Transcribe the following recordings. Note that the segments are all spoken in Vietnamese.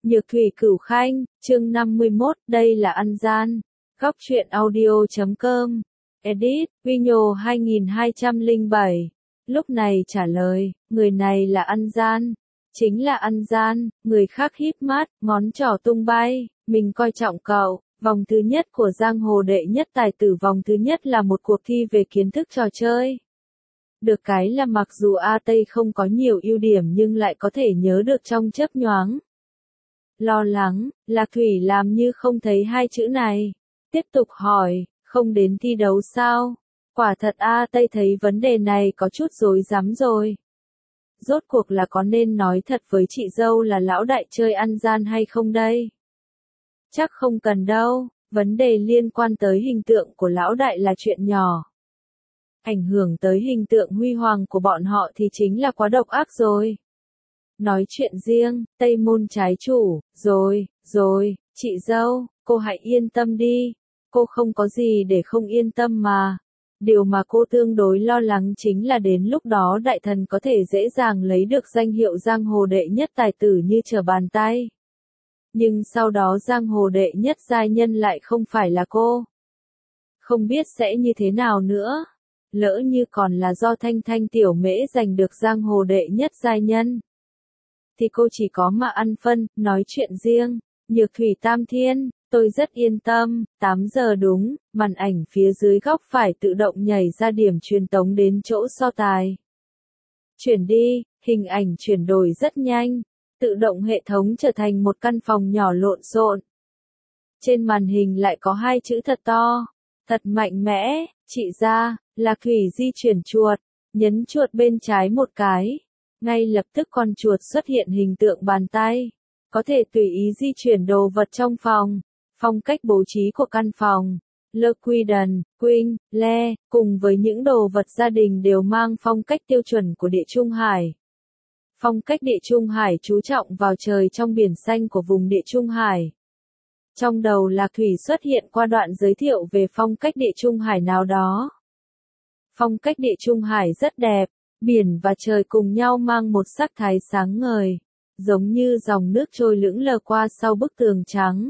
Nhược Thủy Cửu Khanh, chương 51, đây là ăn gian. Góc truyện audio.com. Edit, Vino 2207. Lúc này trả lời, người này là ăn gian. Chính là ăn gian, người khác híp mắt, ngón trỏ tung bay, mình coi trọng cậu. Vòng thứ nhất của giang hồ đệ nhất tài tử, vòng thứ nhất là một cuộc thi về kiến thức trò chơi. Được cái là mặc dù A Tây không có nhiều ưu điểm nhưng lại có thể nhớ được trong chớp nhoáng. Lo lắng, Lạc Thủy làm như không thấy hai chữ này. Tiếp tục hỏi, không đến thi đấu sao? Quả thật A Tây thấy vấn đề này có chút rối rắm rồi. Rốt cuộc là có nên nói thật với chị dâu là lão đại chơi ăn gian hay không đây? Chắc không cần đâu, vấn đề liên quan tới hình tượng của lão đại là chuyện nhỏ. Ảnh hưởng tới hình tượng huy hoàng của bọn họ thì chính là quá độc ác rồi. Nói chuyện riêng, Tây Môn trái chủ, rồi, chị dâu, cô hãy yên tâm đi. Cô không có gì để không yên tâm mà. Điều mà cô tương đối lo lắng chính là đến lúc đó đại thần có thể dễ dàng lấy được danh hiệu giang hồ đệ nhất tài tử như trở bàn tay. Nhưng sau đó giang hồ đệ nhất giai nhân lại không phải là cô. Không biết sẽ như thế nào nữa. Lỡ như còn là do Thanh Thanh tiểu mễ giành được giang hồ đệ nhất giai nhân. Thì cô chỉ có mà ăn phân, nói chuyện riêng. Nhược Thủy Tam Thiên, tôi rất yên tâm, 8 giờ đúng, màn ảnh phía dưới góc phải tự động nhảy ra điểm truyền tống đến chỗ so tài. Chuyển đi, hình ảnh chuyển đổi rất nhanh, tự động hệ thống trở thành một căn phòng nhỏ lộn xộn. Trên màn hình lại có hai chữ thật to, thật mạnh mẽ, chị ra, Lạc Thủy di chuyển chuột, nhấn chuột bên trái một cái. Ngay lập tức con chuột xuất hiện hình tượng bàn tay. Có thể tùy ý di chuyển đồ vật trong phòng. Phong cách bố trí của căn phòng. Le Quiden, Queen, Le, cùng với những đồ vật gia đình đều mang phong cách tiêu chuẩn của Địa Trung Hải. Phong cách Địa Trung Hải chú trọng vào trời trong biển xanh của vùng Địa Trung Hải. Trong đầu Lạc Thủy xuất hiện qua đoạn giới thiệu về phong cách Địa Trung Hải nào đó. Phong cách Địa Trung Hải rất đẹp. Biển và trời cùng nhau mang một sắc thái sáng ngời, giống như dòng nước trôi lững lờ qua sau bức tường trắng.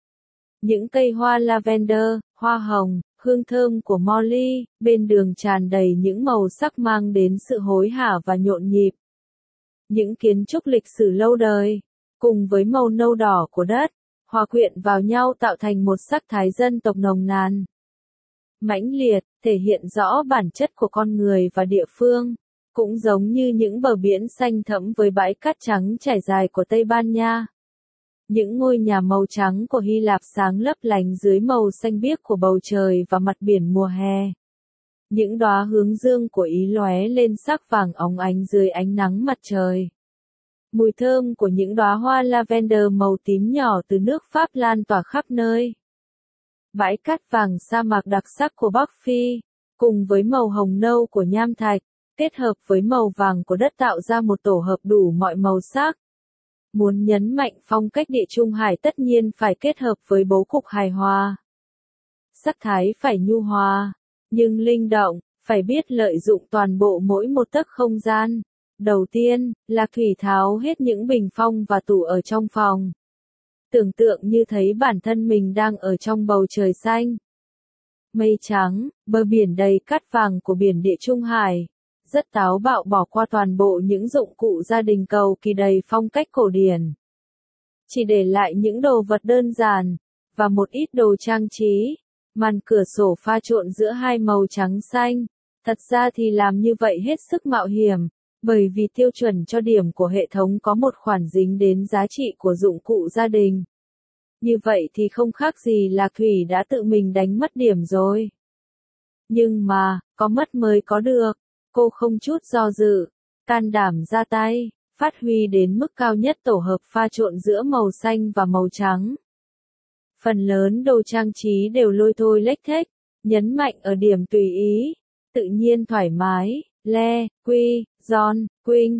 Những cây hoa lavender, hoa hồng, hương thơm của Molly, bên đường tràn đầy những màu sắc mang đến sự hối hả và nhộn nhịp. Những kiến trúc lịch sử lâu đời, cùng với màu nâu đỏ của đất, hòa quyện vào nhau tạo thành một sắc thái dân tộc nồng nàn. Mãnh liệt, thể hiện rõ bản chất của con người và địa phương. Cũng giống như những bờ biển xanh thẫm với bãi cát trắng trải dài của Tây Ban Nha. Những ngôi nhà màu trắng của Hy Lạp sáng lấp lánh dưới màu xanh biếc của bầu trời và mặt biển mùa hè. Những đóa hướng dương của Ý lóe lên sắc vàng óng ánh dưới ánh nắng mặt trời. Mùi thơm của những đóa hoa lavender màu tím nhỏ từ nước Pháp lan tỏa khắp nơi. Bãi cát vàng sa mạc đặc sắc của Bắc Phi, cùng với màu hồng nâu của nham thạch, kết hợp với màu vàng của đất tạo ra một tổ hợp đủ mọi màu sắc. Muốn nhấn mạnh phong cách Địa Trung Hải tất nhiên phải kết hợp với bố cục hài hòa. Sắc thái phải nhu hòa, nhưng linh động, phải biết lợi dụng toàn bộ mỗi một tấc không gian. Đầu tiên, Lạc Thủy tháo hết những bình phong và tủ ở trong phòng. Tưởng tượng như thấy bản thân mình đang ở trong bầu trời xanh. Mây trắng, bờ biển đầy cát vàng của biển Địa Trung Hải. Rất táo bạo bỏ qua toàn bộ những dụng cụ gia đình cầu kỳ đầy phong cách cổ điển. Chỉ để lại những đồ vật đơn giản, và một ít đồ trang trí. Màn cửa sổ pha trộn giữa hai màu trắng xanh. Thật ra thì làm như vậy hết sức mạo hiểm, bởi vì tiêu chuẩn cho điểm của hệ thống có một khoản dính đến giá trị của dụng cụ gia đình. Như vậy thì không khác gì Lạc Thủy đã tự mình đánh mất điểm rồi. Nhưng mà, có mất mới có được. Cô không chút do dự, can đảm ra tay, phát huy đến mức cao nhất tổ hợp pha trộn giữa màu xanh và màu trắng. Phần lớn đồ trang trí đều lôi thôi lếch thếch, nhấn mạnh ở điểm tùy ý, tự nhiên thoải mái. Le, Quy, John, Queen,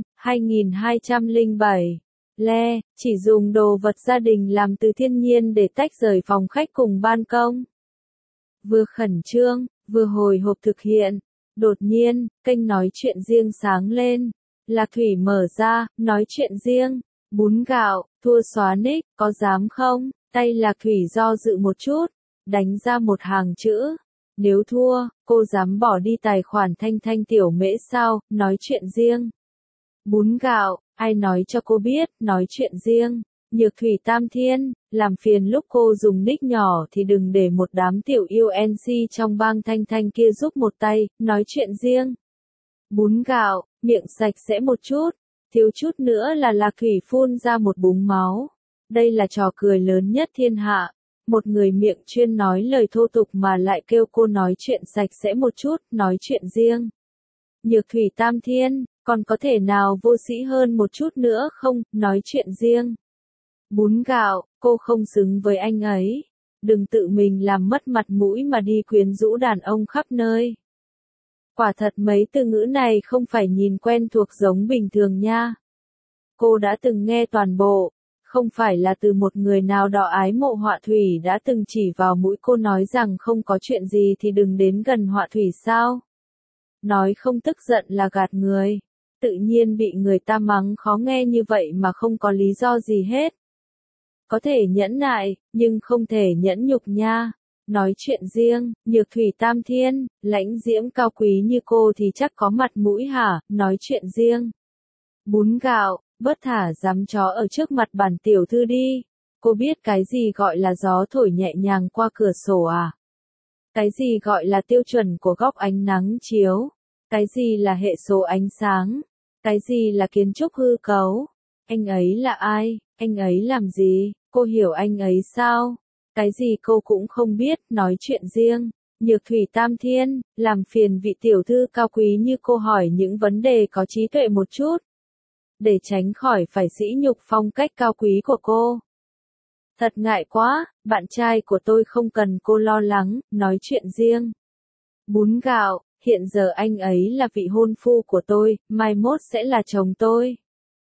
2207. Le, chỉ dùng đồ vật gia đình làm từ thiên nhiên để tách rời phòng khách cùng ban công. Vừa khẩn trương, vừa hồi hộp thực hiện. Đột nhiên, kênh nói chuyện riêng sáng lên. Lạc Thủy mở ra, nói chuyện riêng. Bún gạo, thua xóa nick, có dám không? Tay Lạc Thủy do dự một chút, đánh ra một hàng chữ. Nếu thua, cô dám bỏ đi tài khoản Thanh Thanh tiểu mễ sao, nói chuyện riêng. Bún gạo, ai nói cho cô biết, nói chuyện riêng. Nhược Thủy Tam Thiên, làm phiền lúc cô dùng nick nhỏ thì đừng để một đám tiểu yêu NC trong bang Thanh Thanh kia giúp một tay, nói chuyện riêng. Bún gạo, miệng sạch sẽ một chút, thiếu chút nữa là Lạc Thủy phun ra một búng máu. Đây là trò cười lớn nhất thiên hạ. Một người miệng chuyên nói lời thô tục mà lại kêu cô nói chuyện sạch sẽ một chút, nói chuyện riêng. Nhược Thủy Tam Thiên, còn có thể nào vô sĩ hơn một chút nữa không, nói chuyện riêng. Bún gạo, cô không xứng với anh ấy. Đừng tự mình làm mất mặt mũi mà đi quyến rũ đàn ông khắp nơi. Quả thật mấy từ ngữ này không phải nhìn quen thuộc giống bình thường nha. Cô đã từng nghe toàn bộ, không phải là từ một người nào đó ái mộ Họa Thủy đã từng chỉ vào mũi cô nói rằng không có chuyện gì thì đừng đến gần Họa Thủy sao? Nói không tức giận là gạt người. Tự nhiên bị người ta mắng khó nghe như vậy mà không có lý do gì hết. Có thể nhẫn nại, nhưng không thể nhẫn nhục nha. Nói chuyện riêng, Nhược Thủy Tam Thiên, lãnh diễm cao quý như cô thì chắc có mặt mũi hả, nói chuyện riêng. Bún gạo, bớt thả dám chó ở trước mặt bản tiểu thư đi. Cô biết cái gì gọi là gió thổi nhẹ nhàng qua cửa sổ à? Cái gì gọi là tiêu chuẩn của góc ánh nắng chiếu? Cái gì là hệ số ánh sáng? Cái gì là kiến trúc hư cấu? Anh ấy là ai? Anh ấy làm gì? Cô hiểu anh ấy sao? Cái gì cô cũng không biết, nói chuyện riêng. Nhược Thủy Tam Thiên, làm phiền vị tiểu thư cao quý như cô hỏi những vấn đề có trí tuệ một chút. Để tránh khỏi phải sỉ nhục phong cách cao quý của cô. Thật ngại quá, bạn trai của tôi không cần cô lo lắng, nói chuyện riêng. Bún gạo, hiện giờ anh ấy là vị hôn phu của tôi, mai mốt sẽ là chồng tôi.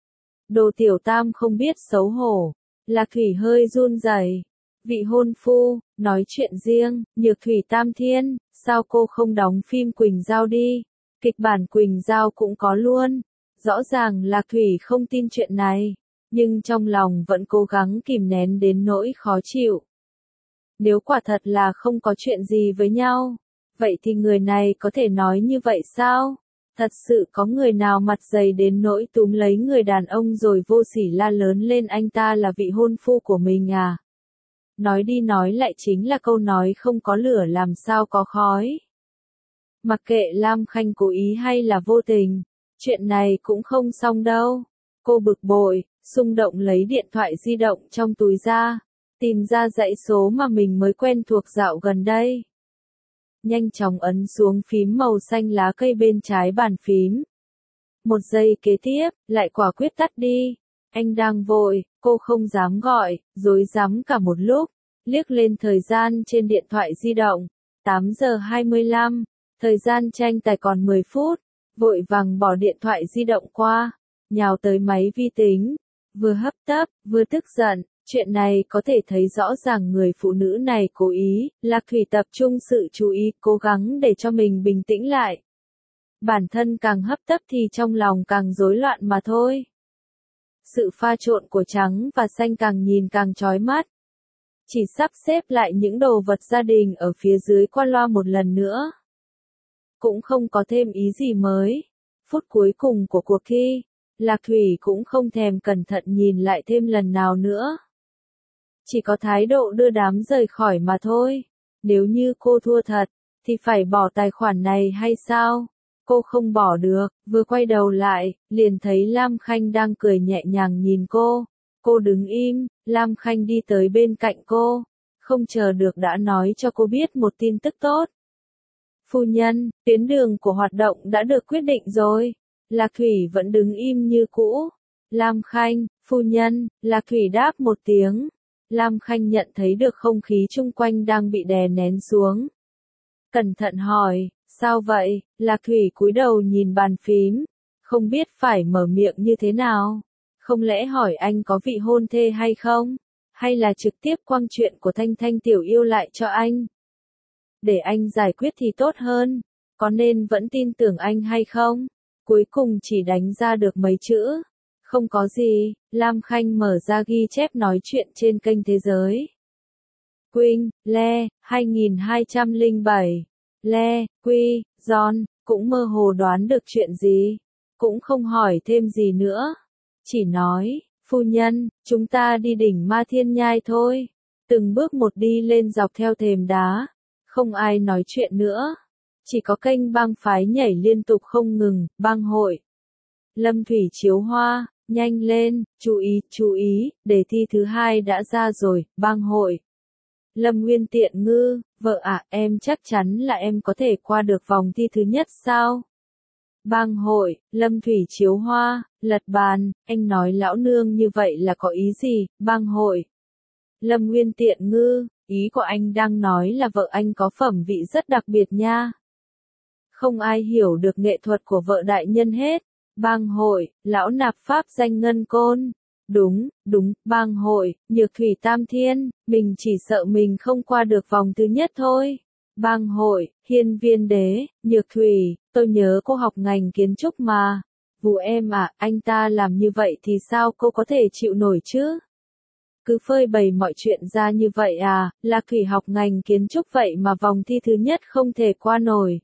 Đồ tiểu tam không biết xấu hổ. Lạc Thủy hơi run rẩy. Vị hôn phu, nói chuyện riêng, Nhược Thủy Tam Thiên, sao cô không đóng phim Quỳnh Giao đi? Kịch bản Quỳnh Giao cũng có luôn. Rõ ràng Lạc Thủy không tin chuyện này, nhưng trong lòng vẫn cố gắng kìm nén đến nỗi khó chịu. Nếu quả thật là không có chuyện gì với nhau, vậy thì người này có thể nói như vậy sao? Thật sự có người nào mặt dày đến nỗi túm lấy người đàn ông rồi vô sỉ la lớn lên anh ta là vị hôn phu của mình à? Nói đi nói lại chính là câu nói không có lửa làm sao có khói. Mặc kệ Lam Khanh cố ý hay là vô tình, chuyện này cũng không xong đâu. Cô bực bội, xung động lấy điện thoại di động trong túi ra, tìm ra dãy số mà mình mới quen thuộc dạo gần đây. Nhanh chóng ấn xuống phím màu xanh lá cây bên trái bàn phím. Một giây kế tiếp, lại quả quyết tắt đi. Anh đang vội, cô không dám gọi, rối rắm cả một lúc. Liếc lên thời gian trên điện thoại di động. 8 giờ 25, thời gian tranh tài còn 10 phút. Vội vàng bỏ điện thoại di động qua, nhào tới máy vi tính. Vừa hấp tấp, vừa tức giận. Chuyện này có thể thấy rõ ràng người phụ nữ này cố ý. Lạc Thủy tập trung sự chú ý, cố gắng để cho mình bình tĩnh lại. Bản thân càng hấp tấp thì trong lòng càng rối loạn mà thôi. Sự pha trộn của trắng và xanh càng nhìn càng chói mắt. Chỉ sắp xếp lại những đồ vật gia đình ở phía dưới qua loa một lần nữa. Cũng không có thêm ý gì mới. Phút cuối cùng của cuộc thi, Lạc Thủy cũng không thèm cẩn thận nhìn lại thêm lần nào nữa. Chỉ có thái độ đưa đám rời khỏi mà thôi. Nếu như cô thua thật, thì phải bỏ tài khoản này hay sao? Cô không bỏ được, vừa quay đầu lại, liền thấy Lam Khanh đang cười nhẹ nhàng nhìn cô. Cô đứng im, Lam Khanh đi tới bên cạnh cô. Không chờ được đã nói cho cô biết một tin tức tốt. Phu nhân, tuyến đường của hoạt động đã được quyết định rồi. Lạc Thủy vẫn đứng im như cũ. Lam Khanh, phu nhân, Lạc Thủy đáp một tiếng. Lam Khanh nhận thấy được không khí chung quanh đang bị đè nén xuống. Cẩn thận hỏi, sao vậy? Lạc Thủy cúi đầu nhìn bàn phím, không biết phải mở miệng như thế nào. Không lẽ hỏi anh có vị hôn thê hay không? Hay là trực tiếp quăng chuyện của Thanh Thanh tiểu yêu lại cho anh? Để anh giải quyết thì tốt hơn. Có nên vẫn tin tưởng anh hay không? Cuối cùng chỉ đánh ra được mấy chữ. Không có gì, Lam Khanh mở ra ghi chép nói chuyện trên kênh Thế giới. Queen, Le, 2207. Le, Quy, John, cũng mơ hồ đoán được chuyện gì. Cũng không hỏi thêm gì nữa. Chỉ nói, phu nhân, chúng ta đi đỉnh Ma Thiên Nhai thôi. Từng bước một đi lên dọc theo thềm đá. Không ai nói chuyện nữa. Chỉ có kênh bang phái nhảy liên tục không ngừng, bang hội. Lâm Thủy chiếu hoa, nhanh lên, chú ý, đề thi thứ 2 đã ra rồi, bang hội. Lâm Nguyên Tiện Ngư, vợ ạ, em chắc chắn là em có thể qua được vòng thi thứ nhất sao? Bang hội, Lâm Thủy chiếu hoa, lật bàn, anh nói lão nương như vậy là có ý gì, bang hội. Lâm Nguyên Tiện Ngư, ý của anh đang nói là vợ anh có phẩm vị rất đặc biệt nha. Không ai hiểu được nghệ thuật của vợ đại nhân hết. Bang hội, lão nạp pháp danh ngân côn. Đúng, bang hội, nhược thủy tam thiên, mình chỉ sợ mình không qua được vòng thứ nhất thôi. Bang hội, hiên viên đế, nhược thủy, tôi nhớ cô học ngành kiến trúc mà. Vụ em à, anh ta làm như vậy thì sao cô có thể chịu nổi chứ? Cứ phơi bày mọi chuyện ra như vậy à, Lạc Thủy học ngành kiến trúc vậy mà vòng thi thứ nhất không thể qua nổi.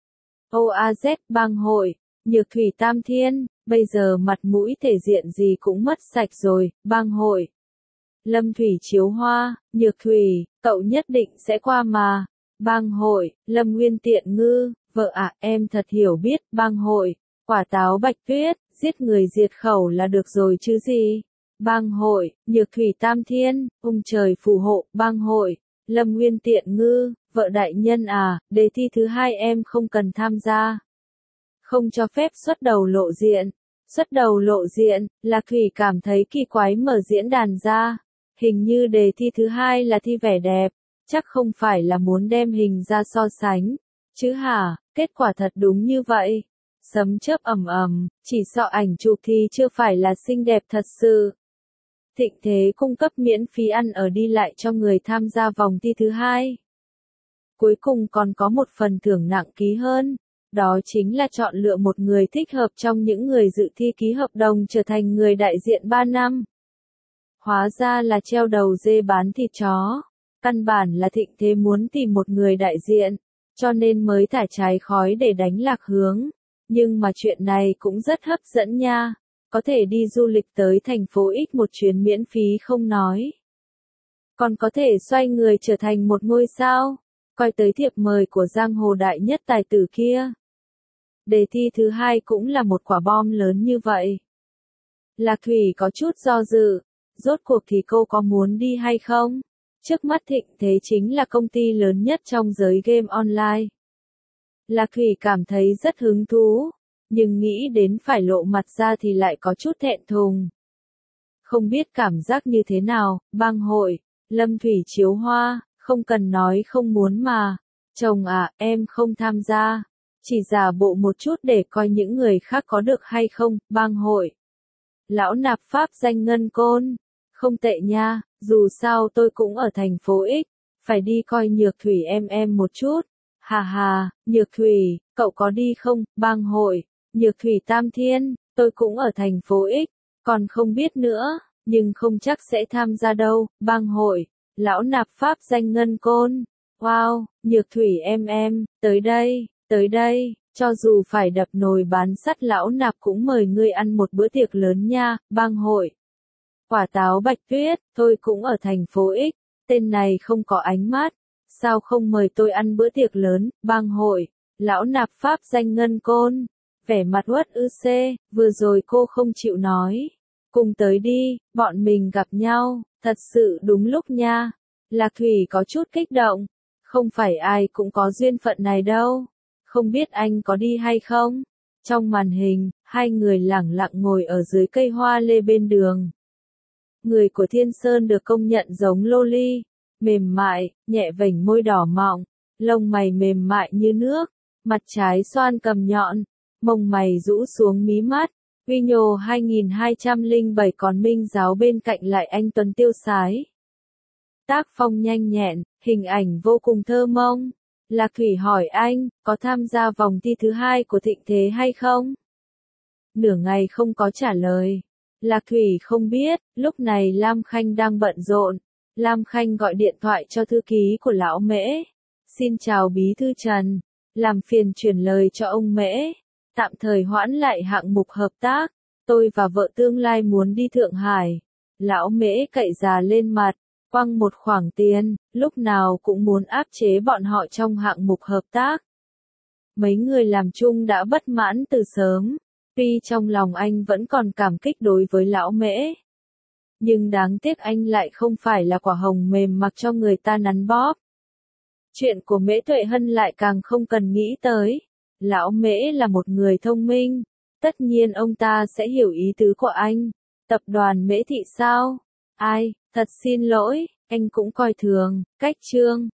OAZ bang hội, nhược thủy tam thiên, bây giờ mặt mũi thể diện gì cũng mất sạch rồi, bang hội. Lâm Thủy chiếu hoa, nhược thủy, cậu nhất định sẽ qua mà. Bang hội, Lâm Nguyên Tiện Ngư, vợ ạ, em thật hiểu biết, bang hội. Quả táo bạch tuyết, giết người diệt khẩu là được rồi chứ gì. Bang hội, nhược thủy tam thiên, trời phù hộ, bang hội. Lâm Nguyên Tiện Ngư, vợ đại nhân à, đề thi thứ 2 em không cần tham gia. Không cho phép xuất đầu lộ diện. Xuất đầu lộ diện, Lạc Thủy cảm thấy kỳ quái mở diễn đàn ra. Hình như đề thi thứ 2 là thi vẻ đẹp. Chắc không phải là muốn đem hình ra so sánh. Chứ hả, kết quả thật đúng như vậy. Sấm chớp ầm ầm, chỉ sợ ảnh chụp thì chưa phải là xinh đẹp thật sự. Thịnh Thế cung cấp miễn phí ăn ở đi lại cho người tham gia vòng thi thứ 2. Cuối cùng còn có một phần thưởng nặng ký hơn. Đó chính là chọn lựa một người thích hợp trong những người dự thi ký hợp đồng trở thành người đại diện 3 năm. Hóa ra là treo đầu dê bán thịt chó. Căn bản là Thịnh Thế muốn tìm một người đại diện, cho nên mới thả trái khói để đánh lạc hướng. Nhưng mà chuyện này cũng rất hấp dẫn nha. Có thể đi du lịch tới thành phố X một chuyến miễn phí không nói. Còn có thể xoay người trở thành một ngôi sao. Coi tới thiệp mời của giang hồ đại nhất tài tử kia. Đề thi thứ 2 cũng là một quả bom lớn như vậy. Lạc Thủy có chút do dự. Rốt cuộc thì cô có muốn đi hay không? Trước mắt Thịnh Thế chính là công ty lớn nhất trong giới game online. Lạc Thủy cảm thấy rất hứng thú. Nhưng nghĩ đến phải lộ mặt ra thì lại có chút thẹn thùng. Không biết cảm giác như thế nào, bang hội, Lâm Thủy chiếu hoa, không cần nói không muốn mà. Chồng à, em không tham gia. Chỉ giả bộ một chút để coi những người khác có được hay không, bang hội. Lão nạp pháp danh ngân côn. Không tệ nha, dù sao tôi cũng ở thành phố X. Phải đi coi nhược thủy em một chút. Hà hà, nhược thủy, cậu có đi không, bang hội. Nhược thủy tam thiên, tôi cũng ở thành phố X. Còn không biết nữa, nhưng không chắc sẽ tham gia đâu, bang hội. Lão nạp pháp danh ngân côn. Wow, nhược thủy em, tới đây, cho dù phải đập nồi bán sắt lão nạp cũng mời ngươi ăn một bữa tiệc lớn nha, bang hội. Quả táo bạch tuyết, tôi cũng ở thành phố X, tên này không có ánh mắt, sao không mời tôi ăn bữa tiệc lớn, bang hội. Lão nạp pháp danh ngân côn, vẻ mặt uất ư xê, vừa rồi cô không chịu nói. Cùng tới đi, bọn mình gặp nhau, thật sự đúng lúc nha. Lạc Thủy có chút kích động, không phải ai cũng có duyên phận này đâu. Không biết anh có đi hay không? Trong màn hình, hai người lẳng lặng ngồi ở dưới cây hoa lê bên đường. Người của Thiên Sơn được công nhận giống loli, mềm mại, nhẹ vểnh môi đỏ mọng, lông mày mềm mại như nước, mặt trái xoan cầm nhọn, mông mày rũ xuống mí mắt. Uy Nhô 2207 còn Minh Giáo bên cạnh lại anh tuấn tiêu sái. Tác phong nhanh nhẹn, hình ảnh vô cùng thơ mộng. Lạc Thủy hỏi anh, có tham gia vòng thi thứ 2 của Thịnh Thế hay không? Nửa ngày không có trả lời. Lạc Thủy không biết, lúc này Lam Khanh đang bận rộn. Lam Khanh gọi điện thoại cho thư ký của lão Mễ. Xin chào bí thư Trần, làm phiền chuyển lời cho ông Mễ, tạm thời hoãn lại hạng mục hợp tác. Tôi và vợ tương lai muốn đi Thượng Hải. Lão Mễ cậy già lên mặt, quăng một khoản tiền, lúc nào cũng muốn áp chế bọn họ trong hạng mục hợp tác. Mấy người làm chung đã bất mãn từ sớm, tuy trong lòng anh vẫn còn cảm kích đối với lão Mễ. Nhưng đáng tiếc anh lại không phải là quả hồng mềm mặc cho người ta nắn bóp. Chuyện của Mễ Tuệ Hân lại càng không cần nghĩ tới. Lão Mễ là một người thông minh, tất nhiên ông ta sẽ hiểu ý tứ của anh. Tập đoàn Mễ Thị sao? Ai, thật xin lỗi, anh cũng coi thường, cách Trương